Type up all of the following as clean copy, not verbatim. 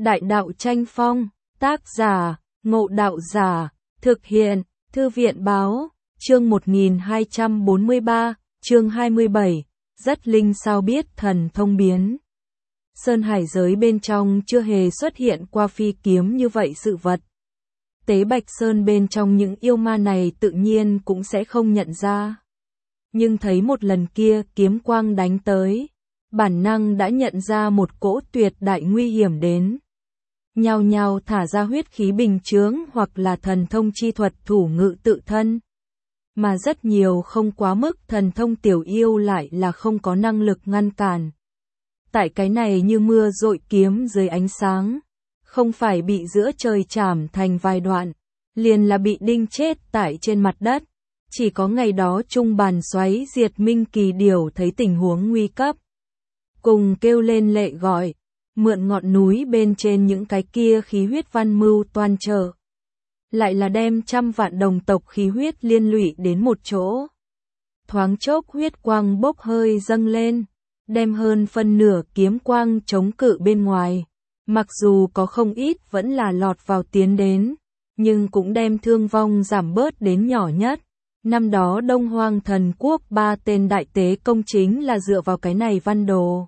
Đại đạo tranh phong, tác giả, Ngộ Đạo Giả, thực hiện, Thư viện báo, chương 1243, chương 27, rất linh sao biết thần thông biến. Sơn hải giới bên trong chưa hề xuất hiện qua phi kiếm như vậy sự vật. Tế Bạch Sơn bên trong những yêu ma này tự nhiên cũng sẽ không nhận ra. Nhưng thấy một lần kia kiếm quang đánh tới, bản năng đã nhận ra một cỗ tuyệt đại nguy hiểm đến. Nhao nhao thả ra huyết khí bình chướng hoặc là thần thông chi thuật thủ ngự tự thân. Mà rất nhiều không quá mức thần thông tiểu yêu lại là không có năng lực ngăn cản. Tại cái này như mưa dội kiếm dưới ánh sáng, không phải bị giữa trời chảm thành vài đoạn, liền là bị đinh chết tại trên mặt đất. Chỉ có ngày đó trung bàn xoáy diệt minh kỳ điểu thấy tình huống nguy cấp, cùng kêu lên lệ gọi, mượn ngọn núi bên trên những cái kia khí huyết văn mưu toan trở. Lại là đem trăm vạn đồng tộc khí huyết liên lụy đến một chỗ. Thoáng chốc huyết quang bốc hơi dâng lên, đem hơn phân nửa kiếm quang chống cự bên ngoài. Mặc dù có không ít vẫn là lọt vào tiến đến, nhưng cũng đem thương vong giảm bớt đến nhỏ nhất. Năm đó Đông Hoang Thần Quốc 3 tên đại tế công chính là dựa vào cái này văn đồ.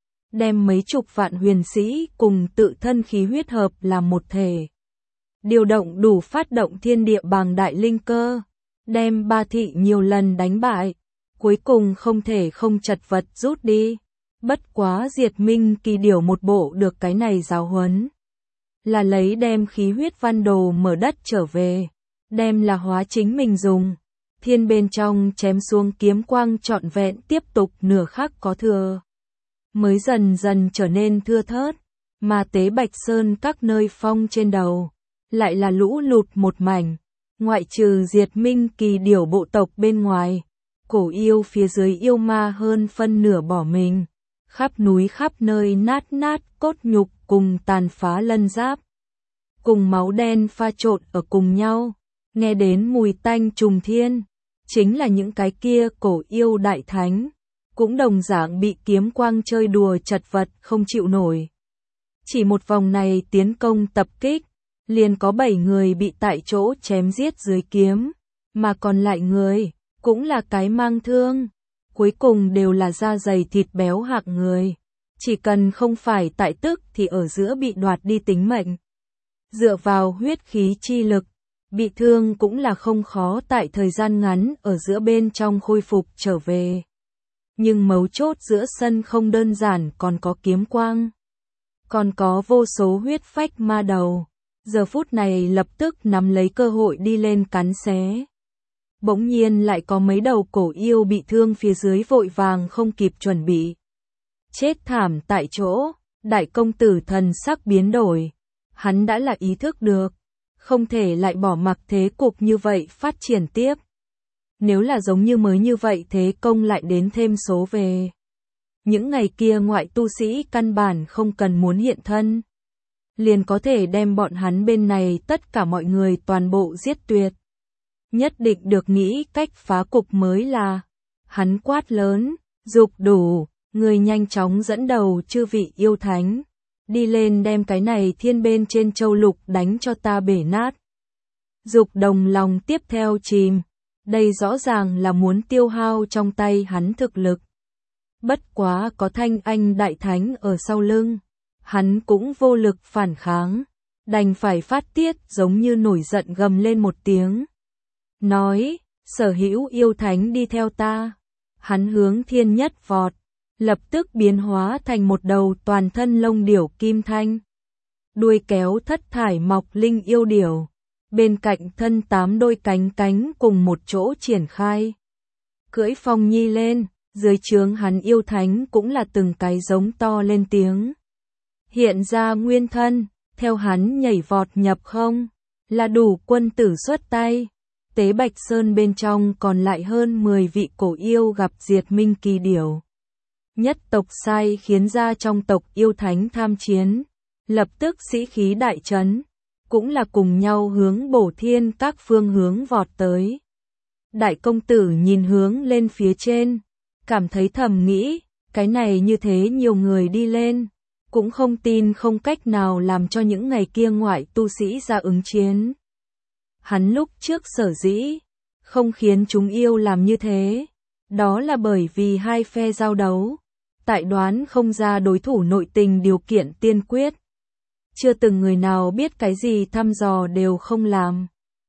Đem mấy chục vạn huyền sĩ cùng tự thân khí huyết hợp làm một thể. Điều động đủ phát động thiên địa bàng đại linh cơ. Đem Ba Thị nhiều lần đánh bại. Cuối cùng không thể không chật vật rút đi. Bất quá diệt minh kỳ điểu một bộ được cái này giáo huấn. Là lấy đem khí huyết văn đồ mở đất trở về. Đem là hóa chính mình dùng. Thiên bên trong chém xuống kiếm quang trọn vẹn tiếp tục nửa khắc có thừa. Mới dần dần trở nên thưa thớt, mà Tế Bạch Sơn các nơi phong trên đầu, lại là lũ lụt một mảnh, ngoại trừ diệt minh kỳ điểu bộ tộc bên ngoài, cổ yêu phía dưới yêu ma hơn phân nửa bỏ mình, khắp núi khắp nơi nát nát cốt nhục cùng tàn phá lân giáp, cùng máu đen pha trộn ở cùng nhau, nghe đến mùi tanh trùng thiên, chính là những cái kia cổ yêu đại thánh. Cũng đồng dạng bị kiếm quang chơi đùa chật vật không chịu nổi. Chỉ một vòng này tiến công tập kích, liền có 7 người bị tại chỗ chém giết dưới kiếm, mà còn lại người, cũng là cái mang thương, cuối cùng đều là da dày thịt béo hạng người, chỉ cần không phải tại tức thì ở giữa bị đoạt đi tính mệnh. Dựa vào huyết khí chi lực, bị thương cũng là không khó tại thời gian ngắn ở giữa bên trong khôi phục trở về. Nhưng mấu chốt giữa sân không đơn giản còn có kiếm quang. Còn có vô số huyết phách ma đầu. Giờ phút này lập tức nắm lấy cơ hội đi lên cắn xé. Bỗng nhiên lại có mấy đầu cổ yêu bị thương phía dưới vội vàng không kịp chuẩn bị. Chết thảm tại chỗ, đại công tử thần sắc biến đổi. Hắn đã là ý thức được. Không thể lại bỏ mặc thế cục như vậy phát triển tiếp. Nếu là giống như mới như vậy thế công lại đến thêm số về. Những ngày kia ngoại tu sĩ căn bản không cần muốn hiện thân. Liền có thể đem bọn hắn bên này tất cả mọi người toàn bộ giết tuyệt. Nhất định được nghĩ cách phá cục mới là. Hắn quát lớn, dục đủ, người nhanh chóng dẫn đầu chư vị yêu thánh. Đi lên đem cái này thiên bên trên châu lục đánh cho ta bể nát. Dục đồng lòng tiếp theo chìm. Đây rõ ràng là muốn tiêu hao trong tay hắn thực lực. Bất quá có Thanh Anh Đại Thánh ở sau lưng, hắn cũng vô lực phản kháng, đành phải phát tiết giống như nổi giận gầm lên một tiếng. Nói, sở hữu yêu thánh đi theo ta. Hắn hướng thiên nhất vọt, lập tức biến hóa thành một đầu toàn thân lông điểu kim thanh. Đuôi kéo thất thải mọc linh yêu điểu. Bên cạnh thân 8 đôi cánh cánh cùng một chỗ triển khai. Cưỡi phong nhi lên, dưới trướng hắn yêu thánh cũng là từng cái giống to lên tiếng. Hiện ra nguyên thân, theo hắn nhảy vọt nhập không, là đủ quân tử xuất tay. Tế Bạch Sơn bên trong còn lại hơn 10 vị cổ yêu gặp diệt minh kỳ điểu. Nhất tộc sai khiến ra trong tộc yêu thánh tham chiến, lập tức sĩ khí đại trấn. Cũng là cùng nhau hướng bổ thiên các phương hướng vọt tới. Đại công tử nhìn hướng lên phía trên, cảm thấy thầm nghĩ, cái này như thế nhiều người đi lên, cũng không tin không cách nào làm cho những ngày kia ngoại tu sĩ ra ứng chiến. Hắn lúc trước sở dĩ không khiến chúng yêu làm như thế, đó là bởi vì hai phe giao đấu, tại đoán không ra đối thủ nội tình điều kiện tiên quyết. Chưa từng người nào biết cái gì thăm dò đều không làm.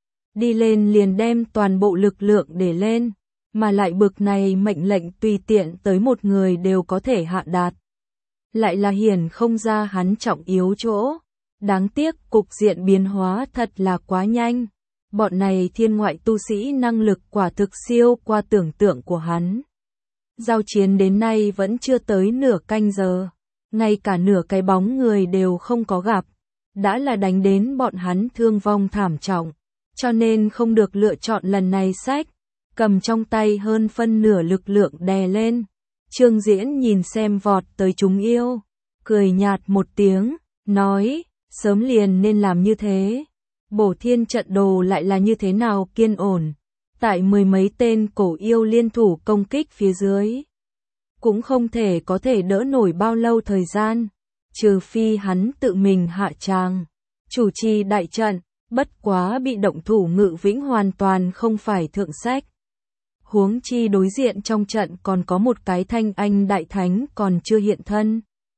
Đi lên liền đem toàn bộ lực lượng để lên, mà lại bực này mệnh lệnh tùy tiện tới một người đều có thể hạ đạt. Lại là hiển không ra hắn trọng yếu chỗ. Đáng tiếc cục diện biến hóa thật là quá nhanh. Bọn này thiên ngoại tu sĩ năng lực quả thực siêu qua tưởng tượng của hắn. Giao chiến đến nay vẫn chưa tới nửa canh giờ, ngay cả nửa cái bóng người đều không có gặp, đã là đánh đến bọn hắn thương vong thảm trọng, cho nên không được lựa chọn lần này sách, cầm trong tay hơn phân nửa lực lượng đè lên. Trương Diễn nhìn xem vọt tới chúng yêu, cười nhạt một tiếng, nói, sớm liền nên làm như thế. Bổ thiên trận đồ lại là như thế nào kiên ổn, tại mười mấy tên cổ yêu liên thủ công kích phía dưới. Cũng không thể có thể đỡ nổi bao lâu thời gian, trừ phi hắn tự mình hạ tràng, chủ trì đại trận, bất quá bị động thủ Ngự Vĩnh hoàn toàn không phải thượng sách. Huống chi đối diện trong trận còn có một cái Thanh Anh đại thánh còn chưa hiện thân.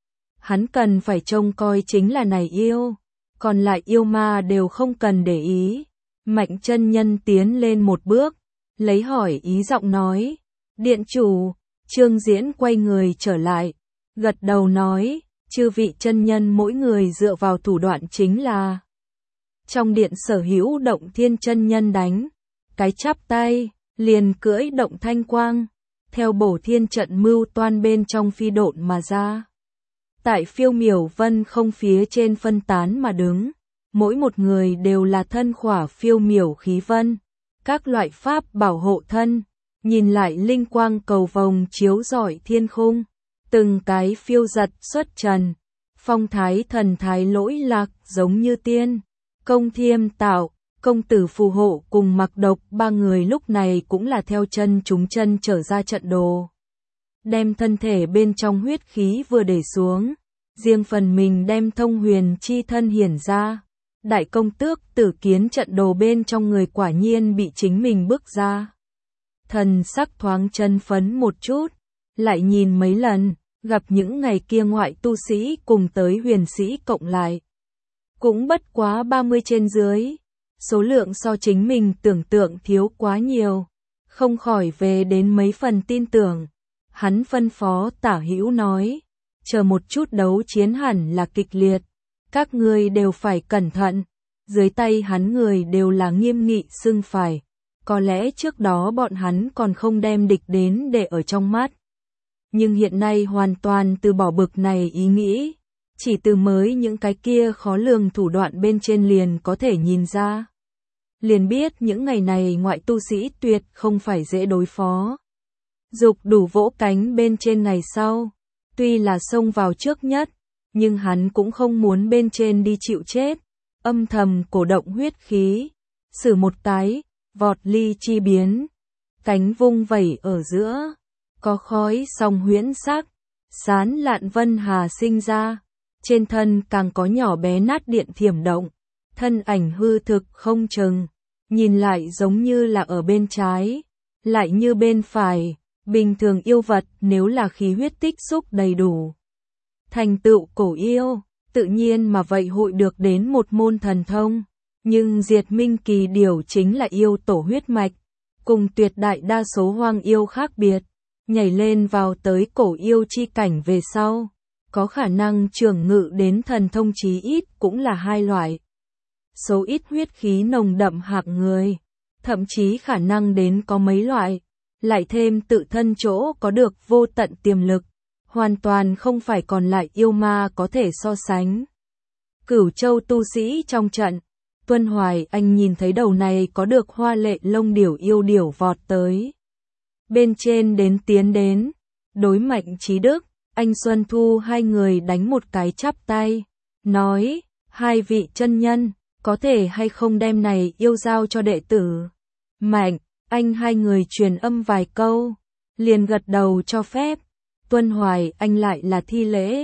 Hắn cần phải trông coi chính là này yêu, còn lại yêu ma đều không cần để ý. Mạnh chân nhân tiến lên một bước, lấy hỏi ý giọng nói, điện chủ. Trương Diễn quay người trở lại, gật đầu nói, chư vị chân nhân mỗi người dựa vào thủ đoạn chính là. Trong điện sở hữu động thiên chân nhân đánh, cái chắp tay, liền cưỡi động thanh quang, theo bổ thiên trận mưu toan bên trong phi độn mà ra. Tại phiêu miểu vân không phía trên phân tán mà đứng, mỗi một người đều là thân khỏa phiêu miểu khí vân, các loại pháp bảo hộ thân. Nhìn lại linh quang cầu vồng chiếu rọi thiên khung, từng cái phiêu giật xuất trần, phong thái thần thái lỗi lạc giống như tiên. Công Thiêm Tạo, công tử phù hộ cùng Mặc Độc ba người lúc này cũng là theo chân chúng chân trở ra trận đồ. Đem thân thể bên trong huyết khí vừa để xuống, riêng phần mình đem thông huyền chi thân hiển ra. Đại công tước Tử Kiến trận đồ bên trong người quả nhiên bị chính mình bước ra. Thần sắc thoáng chân phấn một chút, lại nhìn mấy lần, gặp những ngày kia ngoại tu sĩ cùng tới huyền sĩ cộng lại. Cũng bất quá 30 trên dưới, số lượng so chính mình tưởng tượng thiếu quá nhiều, không khỏi về đến mấy phần tin tưởng. Hắn phân phó Tả Hữu nói, chờ một chút đấu chiến hẳn là kịch liệt, các ngươi đều phải cẩn thận, dưới tay hắn người đều là nghiêm nghị xưng phải. Có lẽ trước đó bọn hắn còn không đem địch đến để ở trong mắt. Nhưng hiện nay hoàn toàn từ bỏ bực này ý nghĩ. Chỉ từ mới những cái kia khó lường thủ đoạn bên trên liền có thể nhìn ra. Liền biết những ngày này ngoại tu sĩ tuyệt không phải dễ đối phó. Dục đủ vỗ cánh bên trên ngày sau. Tuy là xông vào trước nhất, nhưng hắn cũng không muốn bên trên đi chịu chết. Âm thầm cổ động huyết khí. Sử một cái. Vọt ly chi biến, cánh vung vẩy ở giữa, có khói song huyễn sắc, sán lạn vân hà sinh ra, trên thân càng có nhỏ bé nát điện thiểm động, thân ảnh hư thực không chừng, nhìn lại giống như là ở bên trái, lại như bên phải, bình thường yêu vật nếu là khí huyết tích xúc đầy đủ. Thành tựu cổ yêu, tự nhiên mà vậy hội được đến một môn thần thông. Nhưng diệt minh kỳ điều chính là yêu tổ huyết mạch, cùng tuyệt đại đa số hoang yêu khác biệt, nhảy lên vào tới cổ yêu chi cảnh về sau, có khả năng trường ngự đến thần thông chí ít cũng là hai loại. Số ít huyết khí nồng đậm hạng người, thậm chí khả năng đến có mấy loại, lại thêm tự thân chỗ có được vô tận tiềm lực, hoàn toàn không phải còn lại yêu ma có thể so sánh. Cửu Châu tu sĩ trong trận, Tuân Hoài Anh nhìn thấy đầu này có được hoa lệ lông điểu yêu điểu vọt tới. Bên trên tiến đến, đối Mạnh Chí Đức, anh Xuân Thu hai người đánh một cái chắp tay, nói, hai vị chân nhân, có thể hay không đem này yêu giao cho đệ tử. Mạnh, anh hai người truyền âm vài câu, liền gật đầu cho phép. Tuân Hoài Anh lại là thi lễ,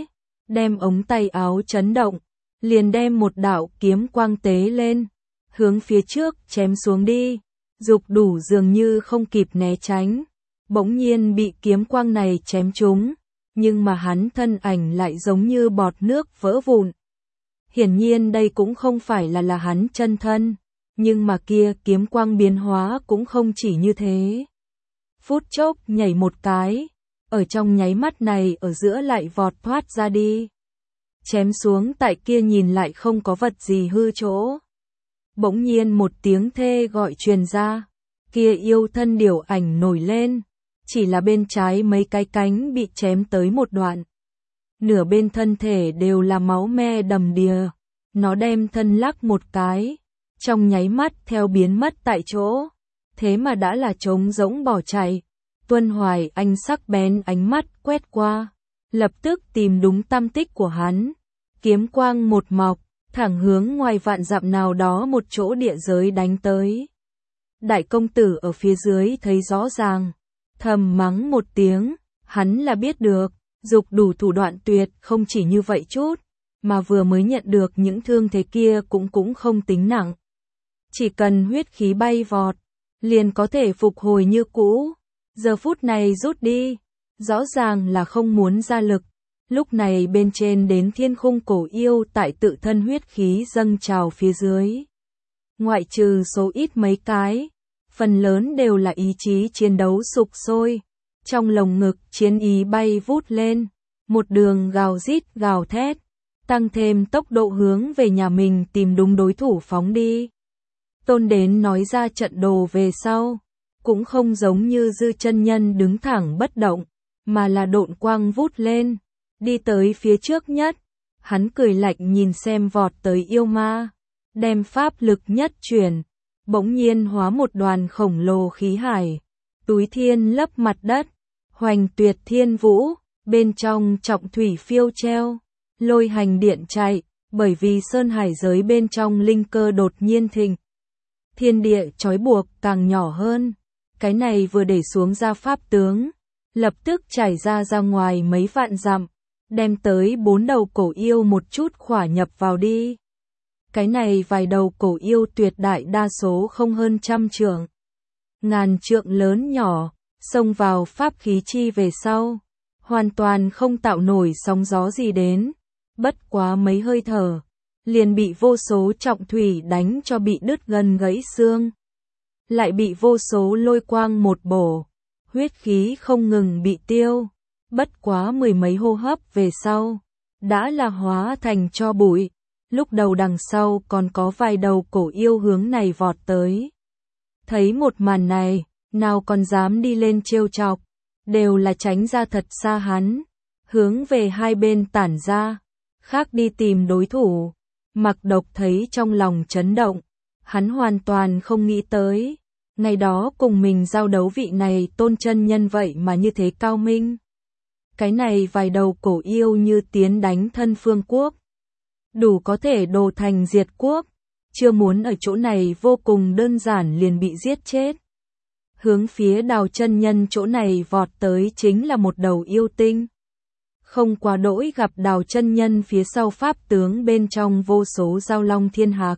đem ống tay áo chấn động, liền đem một đạo kiếm quang tế lên, hướng phía trước chém xuống đi. Dục Đủ dường như không kịp né tránh, bỗng nhiên bị kiếm quang này chém trúng, nhưng mà hắn thân ảnh lại giống như bọt nước vỡ vụn. Hiển nhiên đây cũng không phải là hắn chân thân, nhưng mà kia kiếm quang biến hóa cũng không chỉ như thế. Phút chốc nhảy một cái, ở trong nháy mắt này ở giữa lại vọt thoát ra đi. Chém xuống tại kia nhìn lại không có vật gì hư chỗ. Bỗng nhiên một tiếng thê gọi truyền ra, kia yêu thân điểu ảnh nổi lên, chỉ là bên trái mấy cái cánh bị chém tới một đoạn. Nửa bên thân thể đều là máu me đầm đìa, nó đem thân lắc một cái, trong nháy mắt theo biến mất tại chỗ, thế mà đã là trống rỗng bỏ chạy. Tuân Hoài Anh sắc bén ánh mắt quét qua, lập tức tìm đúng tâm tích của hắn, kiếm quang một mọc, thẳng hướng ngoài vạn dặm nào đó một chỗ địa giới đánh tới. Đại công tử ở phía dưới thấy rõ ràng, thầm mắng một tiếng, hắn là biết được, Dục Đủ thủ đoạn tuyệt không chỉ như vậy chút, mà vừa mới nhận được những thương thế kia cũng không tính nặng. Chỉ cần huyết khí bay vọt, liền có thể phục hồi như cũ. Giờ phút này rút đi, rõ ràng là không muốn ra lực. Lúc này bên trên đến thiên khung cổ yêu tại tự thân huyết khí dâng trào phía dưới. Ngoại trừ số ít mấy cái, phần lớn đều là ý chí chiến đấu sục sôi. Trong lồng ngực chiến ý bay vút lên, một đường gào rít gào thét, tăng thêm tốc độ hướng về nhà mình tìm đúng đối thủ phóng đi. Tôn Đến nói ra trận đồ về sau, cũng không giống như Dư chân nhân đứng thẳng bất động, mà là độn quang vút lên, đi tới phía trước nhất. Hắn cười lạnh nhìn xem vọt tới yêu ma, đem pháp lực nhất chuyển, bỗng nhiên hóa một đoàn khổng lồ khí hải, túi thiên lấp mặt đất, hoành tuyệt thiên vũ, bên trong trọng thủy phiêu treo, lôi hành điện chạy, bởi vì sơn hải giới bên trong linh cơ đột nhiên thịnh. Thiên địa trói buộc càng nhỏ hơn, cái này vừa để xuống ra pháp tướng, lập tức trải ra ngoài mấy vạn dặm, đem tới 4 đầu cổ yêu một chút khỏa nhập vào đi. Cái này vài đầu cổ yêu tuyệt đại đa số không hơn 100 trượng, ngàn trượng lớn nhỏ, xông vào pháp khí chi về sau, hoàn toàn không tạo nổi sóng gió gì đến, bất quá mấy hơi thở, liền bị vô số trọng thủy đánh cho bị đứt gân gãy xương, lại bị vô số lôi quang một bổ, huyết khí không ngừng bị tiêu, bất quá 10 mấy hô hấp về sau, đã là hóa thành tro bụi. Lúc đầu đằng sau còn có vài đầu cổ yêu hướng này vọt tới. Thấy một màn này, nào còn dám đi lên trêu chọc, đều là tránh ra thật xa hắn, hướng về hai bên tản ra, khác đi tìm đối thủ. Mặc Độc thấy trong lòng chấn động, hắn hoàn toàn không nghĩ tới, ngày đó cùng mình giao đấu vị này Tôn chân nhân vậy mà như thế cao minh. Cái này vài đầu cổ yêu như tiến đánh thân phương quốc, đủ có thể đồ thành diệt quốc, chưa muốn ở chỗ này vô cùng đơn giản liền bị giết chết. Hướng phía Đào chân nhân chỗ này vọt tới chính là một đầu yêu tinh. Không quá đỗi gặp Đào chân nhân phía sau pháp tướng bên trong vô số giao long thiên hạc.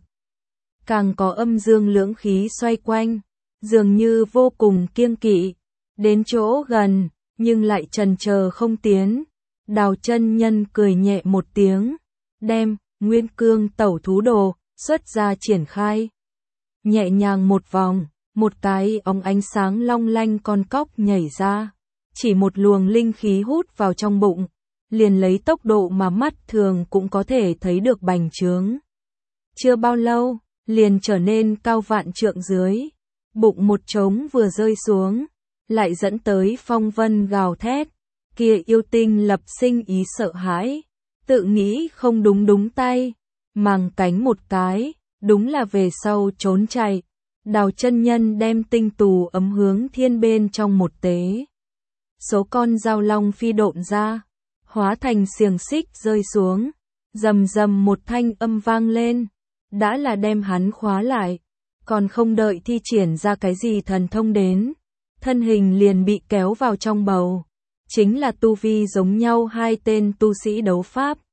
Càng có âm dương lưỡng khí xoay quanh, dường như vô cùng kiêng kỵ. Đến chỗ gần, nhưng lại chần chờ không tiến. Đào chân nhân cười nhẹ một tiếng, đem Nguyên Cương Tẩu Thú Đồ xuất ra triển khai. Nhẹ nhàng một vòng, một cái óng ánh sáng long lanh con cóc nhảy ra, chỉ một luồng linh khí hút vào trong bụng, liền lấy tốc độ mà mắt thường cũng có thể thấy được bành trướng. Chưa bao lâu, liền trở nên cao vạn trượng dưới, bụng một trống vừa rơi xuống, lại dẫn tới phong vân gào thét, kia yêu tinh lập sinh ý sợ hãi, tự nghĩ không đúng tay, màng cánh một cái, đúng là về sau trốn chạy. Đào chân nhân đem tinh tù ấm hướng thiên bên trong một tế. Số con giao long phi độn ra, hóa thành xiềng xích rơi xuống, rầm rầm một thanh âm vang lên, đã là đem hắn khóa lại, còn không đợi thi triển ra cái gì thần thông đến, thân hình liền bị kéo vào trong bầu. Chính là tu vi giống nhau hai tên tu sĩ đấu pháp.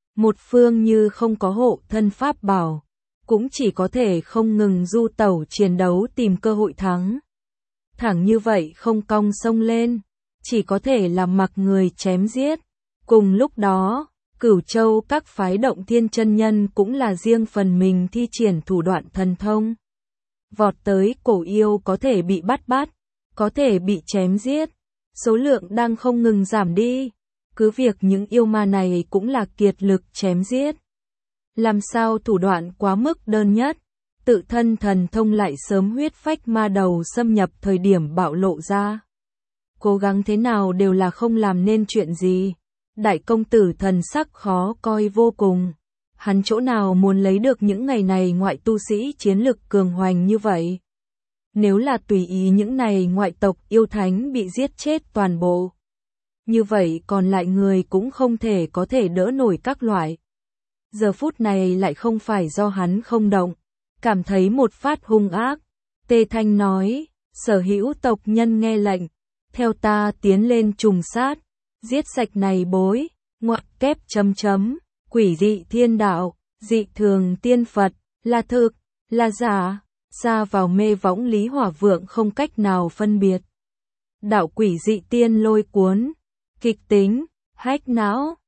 Một phương như không có hộ thân pháp bảo, cũng chỉ có thể không ngừng du tẩu chiến đấu tìm cơ hội thắng. Thẳng như vậy không cong sông lên, chỉ có thể là mặc người chém giết. Cùng lúc đó, Cửu Châu các phái Động Thiên chân nhân cũng là riêng phần mình thi triển thủ đoạn thần thông. Vọt tới cổ yêu có thể bị bắt, có thể bị chém giết, số lượng đang không ngừng giảm đi. Cứ việc những yêu ma này cũng là kiệt lực chém giết. Làm sao thủ đoạn quá mức đơn nhất, tự thân thần thông lại sớm huyết phách ma đầu xâm nhập thời điểm bạo lộ ra. Cố gắng thế nào đều là không làm nên chuyện gì. Đại công tử thần sắc khó coi vô cùng. Hắn chỗ nào muốn lấy được những ngày này ngoại tu sĩ chiến lực cường hoành như vậy. Nếu là tùy ý những này ngoại tộc yêu thánh bị giết chết toàn bộ. Như vậy còn lại người cũng không thể có thể đỡ nổi các loại. Giờ phút này lại không phải do hắn không động. Cảm thấy một phát hung ác. Tê Thanh nói, sở hữu tộc nhân nghe lệnh. Theo ta tiến lên trùng sát. Giết sạch này bối, ngoặc kép chấm chấm, quỷ dị thiên đạo, dị thường tiên Phật, là thực, là giả, xa vào mê võng Lý Hỏa Vượng không cách nào phân biệt. Đạo quỷ dị tiên lôi cuốn, kịch tính, hách não,